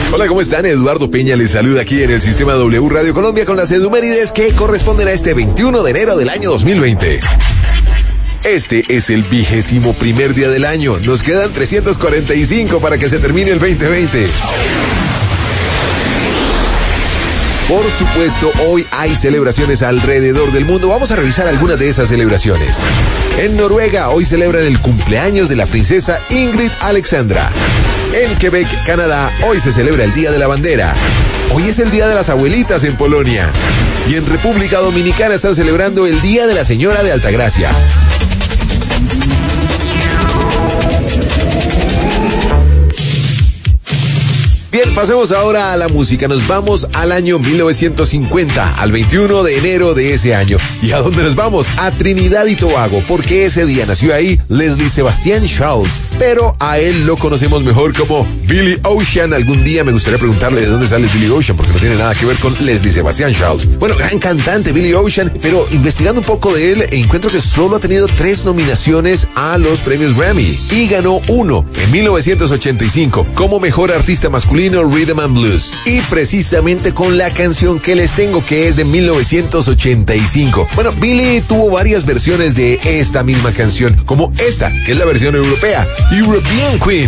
Hola, ¿cómo están? Eduardo Peña les saluda aquí en el Sistema W Radio Colombia con las edumérides que corresponden a este 21 de enero del año 2020. Este es el 21º día del año. Nos quedan 345 para que se termine el 2020. Por supuesto, hoy hay celebraciones alrededor del mundo. Vamos a revisar algunas de esas celebraciones. En Noruega, hoy celebran el cumpleaños de la princesa Ingrid Alexandra. En Quebec, Canadá, hoy se celebra el Día de la Bandera. Hoy es el Día de las Abuelitas en Polonia. Y en República Dominicana están celebrando el Día de la Señora de Altagracia. Bien, pasemos ahora a la música. Nos vamos al año 1950, al 21 de enero de ese año. ¿Y a dónde nos vamos? A Trinidad y Tobago, porque ese día nació ahí Leslie Sebastian Charles, pero a él lo conocemos mejor como Billy Ocean. Algún día me gustaría preguntarle de dónde sale Billy Ocean, porque no tiene nada que ver con Leslie Sebastian Charles. Bueno, gran cantante Billy Ocean, pero investigando un poco de él, encuentro que solo ha tenido 3 nominaciones a los premios Grammy, y ganó 1 en 1985 como mejor artista masculino Rhythm and Blues, y precisamente con la canción que les tengo, que es de 1985. Bueno, Billy tuvo varias versiones de esta misma canción, como esta, que es la versión europea, European Queen.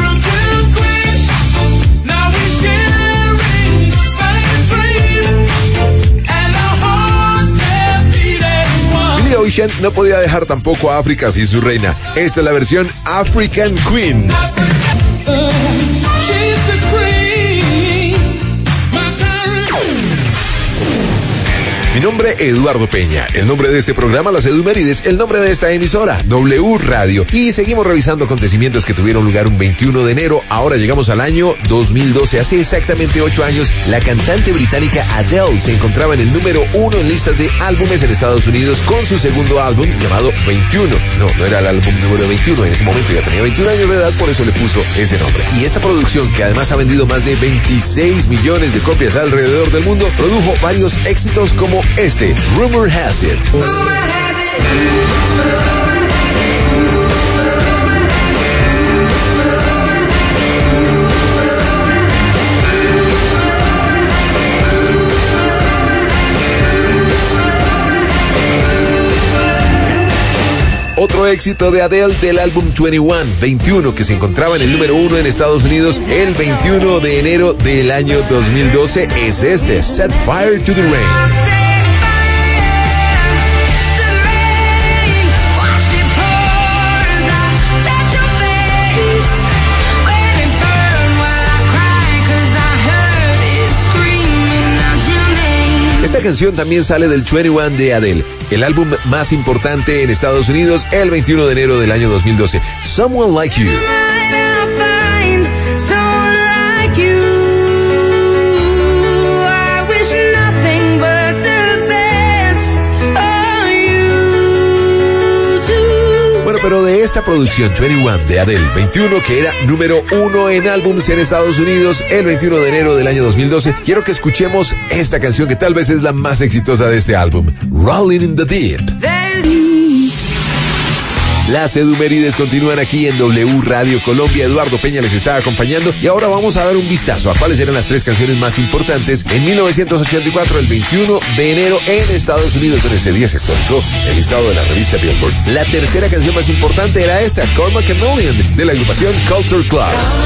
Billy Ocean no podía dejar tampoco a África sin su reina. Esta es la versión African Queen. Mi nombre es Eduardo Peña, el nombre de este programa Las Edumérides, el nombre de esta emisora W Radio, y seguimos revisando acontecimientos que tuvieron lugar un 21 de enero. Ahora llegamos al año 2012, hace exactamente 8 años, la cantante británica Adele se encontraba en el número 1 en listas de álbumes en Estados Unidos con su segundo álbum llamado 21. No era el álbum número 21, en ese momento ya tenía 21 años de edad, por eso le puso ese nombre. Y esta producción, que además ha vendido más de 26 millones de copias alrededor del mundo, produjo varios éxitos como este, Rumor Has It. Otro éxito de Adele del álbum 21, que se encontraba en el número 1 en Estados Unidos el 21 de enero del año 2012, es este, Set Fire to the Rain. Esta canción también sale del 21 de Adele, el álbum más importante en Estados Unidos el 21 de enero del año 2012. Someone Like You. Pero de esta producción 21 de Adele, 21, que era número 1 en álbumes en Estados Unidos el 21 de enero del año 2012, quiero que escuchemos esta canción que tal vez es la más exitosa de este álbum, Rolling in the Deep. Las Edumérides continúan aquí en W Radio Colombia. Eduardo Peña les está acompañando y ahora vamos a dar un vistazo a cuáles eran las 3 canciones más importantes en 1984, el 21 de enero en Estados Unidos. En ese día se actualizó el listado de la revista Billboard. La tercera canción más importante era esta, Karma Chameleon, de la agrupación Culture Club.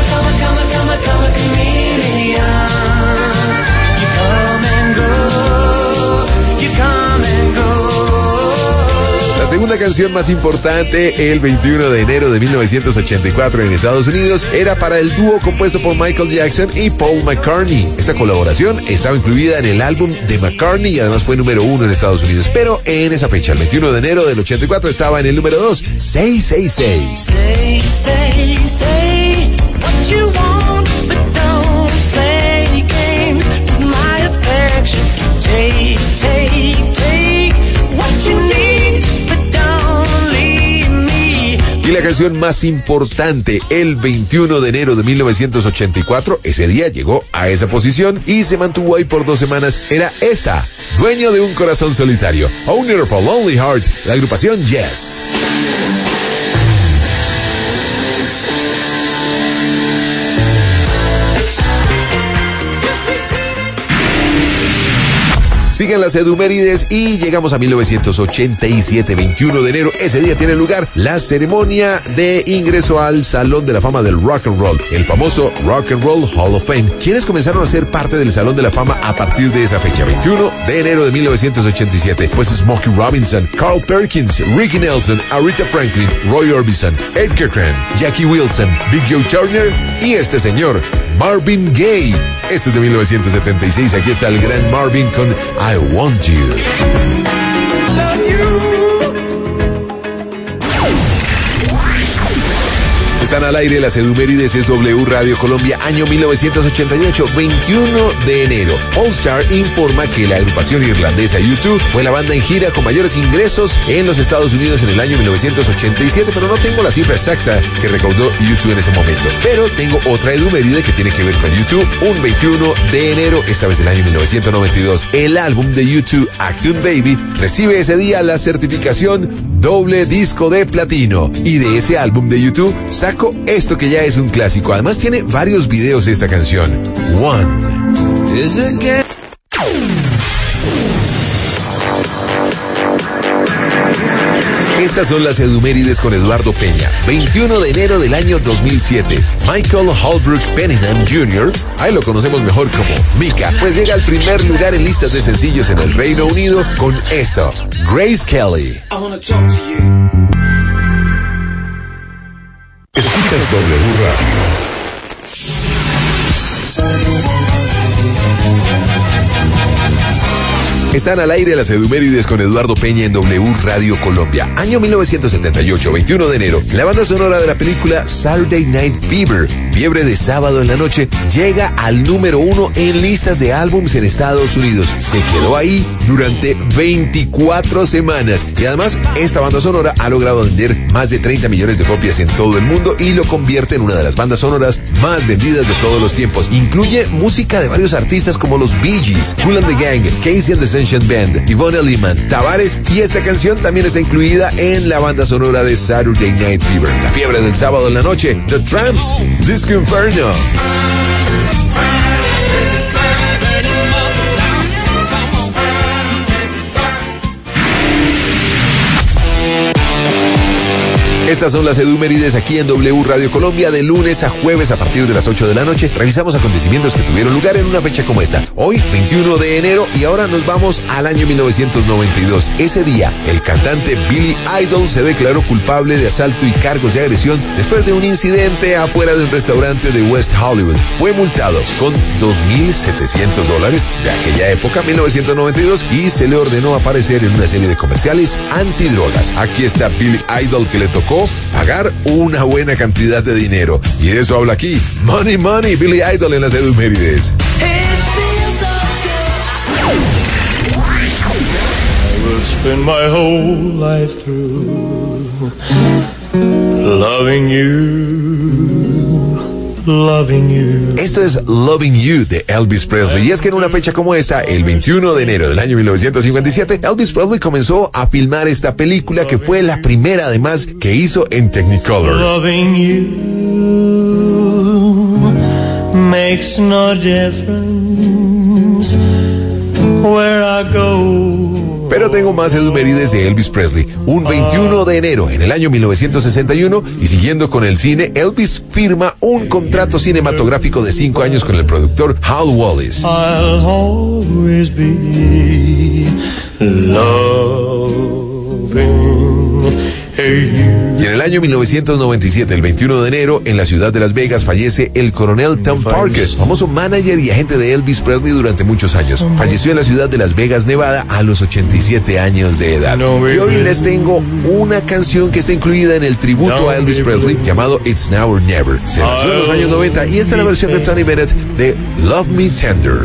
La segunda canción más importante el 21 de enero de 1984 en Estados Unidos era para el dúo compuesto por Michael Jackson y Paul McCartney. Esta colaboración estaba incluida en el álbum de McCartney y además fue número 1 en Estados Unidos. Pero en esa fecha, el 21 de enero del 84, estaba en el número 2, 666. Say, say, say what you want, but don't play games with my affection. Take, take, take what you need, but don't leave me. Y la canción más importante el 21 de enero de 1984, ese día llegó a esa posición y se mantuvo ahí por 2 semanas, era esta, Dueño de un corazón solitario, Owner of a Lonely Heart, la agrupación Yes. Sigan las edumérides y llegamos a 1987, 21 de enero. Ese día tiene lugar la ceremonia de ingreso al Salón de la Fama del Rock and Roll, el famoso Rock and Roll Hall of Fame. ¿Quiénes comenzaron a ser parte del Salón de la Fama a partir de esa fecha? 21 de enero de 1987. Pues Smokey Robinson, Carl Perkins, Ricky Nelson, Aretha Franklin, Roy Orbison, Ed Cochran, Jackie Wilson, Big Joe Turner y este señor, Marvin Gaye. Este es de 1976. Aquí está el gran Marvin con I Want You. Están al aire las edumérides, es W Radio Colombia, año 1988, 21 de enero. Polestar informa que la agrupación irlandesa U2 fue la banda en gira con mayores ingresos en los Estados Unidos en el año 1987, pero no tengo la cifra exacta que recaudó U2 en ese momento. Pero tengo otra eduméride que tiene que ver con U2, un 21 de enero, esta vez del año 1992. El álbum de U2, Achtung Baby, recibe ese día la certificación doble disco de platino. Y de ese álbum de U2 saco esto que ya es un clásico. Además tiene varios videos de esta canción. One. Estas son las edumérides con Eduardo Peña. 21 de enero del año 2007. Michael Holbrook Penningham Jr., ahí lo conocemos mejor como Mika, pues llega al primer lugar en listas de sencillos en el Reino Unido con esto, Grace Kelly. Escuchas W Radio. Están al aire las edumérides con Eduardo Peña en W Radio Colombia. Año 1978, 21 de enero. La banda sonora de la película Saturday Night Fever, Fiebre de Sábado en la Noche, llega al número 1 en listas de álbums en Estados Unidos. Se quedó ahí durante 24 semanas. Y además, esta banda sonora ha logrado vender más de 30 millones de copias en todo el mundo y lo convierte en una de las bandas sonoras más vendidas de todos los tiempos. Incluye música de varios artistas como los Bee Gees, Kool and the Gang, Casey and the Sunshine Band, Yvonne Elliman, Tavares, y esta canción también está incluida en la banda sonora de Saturday Night Fever. La fiebre del sábado en la noche, The Tramps, Disco Inferno. Estas son las edumérides aquí en W Radio Colombia de lunes a jueves a partir de las 8 de la noche. Revisamos acontecimientos que tuvieron lugar en una fecha como esta. Hoy, 21 de enero, y ahora nos vamos al año 1992. Ese día, el cantante Billy Idol se declaró culpable de asalto y cargos de agresión después de un incidente afuera de un restaurante de West Hollywood. Fue multado con $2,700 de aquella época, 1992, y se le ordenó aparecer en una serie de comerciales antidrogas. Aquí está Billy Idol, que le tocó pagar una buena cantidad de dinero. Y de eso habla aquí Money Money, Billy Idol en las edumérides. I will spend my whole life through loving you. Esto es Loving You de Elvis Presley. Y es que en una fecha como esta, el 21 de enero del año 1957, Elvis Presley comenzó a filmar esta película que fue la primera además que hizo en Technicolor. Loving you makes no difference where I go. Pero tengo más edumérides de Elvis Presley. Un 21 de enero en el año 1961, y siguiendo con el cine, Elvis firma un contrato cinematográfico de 5 años con el productor Hal Wallis. I'll always be loving you. Y en el año 1997, el 21 de enero, en la ciudad de Las Vegas, fallece el coronel Tom Parker, famoso manager y agente de Elvis Presley durante muchos años. Falleció en la ciudad de Las Vegas, Nevada, a los 87 años de edad. Y hoy les tengo una canción que está incluida en el tributo a Elvis Presley, llamado It's Now or Never. Se lanzó en los años 90 y esta es la versión de Tony Bennett de Love Me Tender.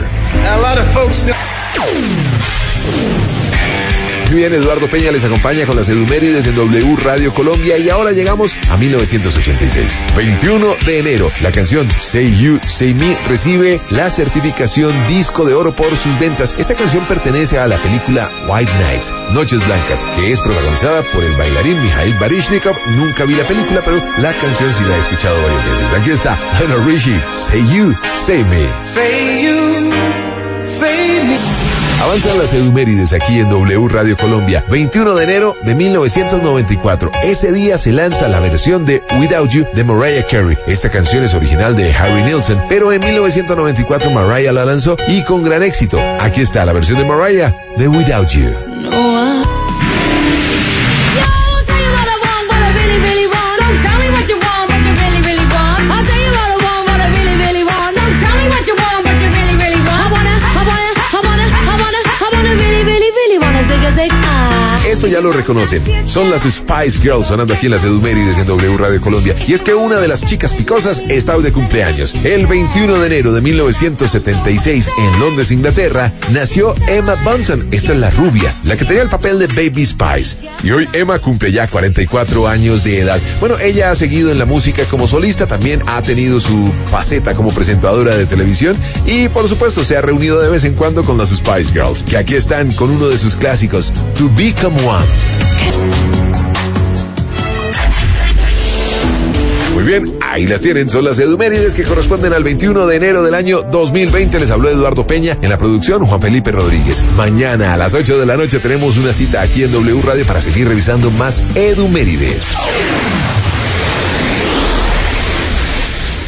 Muy bien, Eduardo Peña les acompaña con las edumérides en W Radio Colombia, y ahora llegamos a 1986. 21 de enero, la canción Say You, Say Me recibe la certificación disco de oro por sus ventas. Esta canción pertenece a la película White Nights, Noches Blancas, que es protagonizada por el bailarín Mikhail Baryshnikov. Nunca vi la película, pero la canción sí la he escuchado varias veces. Aquí está Lionel Richie, Say You, Say Me. Say you, say me. Avanzan las edumérides aquí en W Radio Colombia. 21 de enero de 1994. Ese día se lanza la versión de Without You de Mariah Carey. Esta canción es original de Harry Nilsson, pero en 1994 Mariah la lanzó y con gran éxito. Aquí está la versión de Mariah de Without You. Esto ya lo reconocen, son las Spice Girls sonando aquí en las edumérides en W Radio Colombia. Y es que una de las chicas picosas está hoy de cumpleaños. El 21 de enero de 1976 en Londres, Inglaterra, nació Emma Bunton. Esta es la rubia, la que tenía el papel de Baby Spice. Y hoy Emma cumple ya 44 años de edad. Bueno, ella ha seguido en la música como solista, también ha tenido su faceta como presentadora de televisión y por supuesto se ha reunido de vez en cuando con las Spice Girls, que aquí están con uno de sus clásicos, To Become One. Muy bien, ahí las tienen, son las edumérides que corresponden al 21 de enero del año 2020. Les habló Eduardo Peña, en la producción Juan Felipe Rodríguez. Mañana a las 8 de la noche tenemos una cita aquí en W Radio para seguir revisando más edumérides.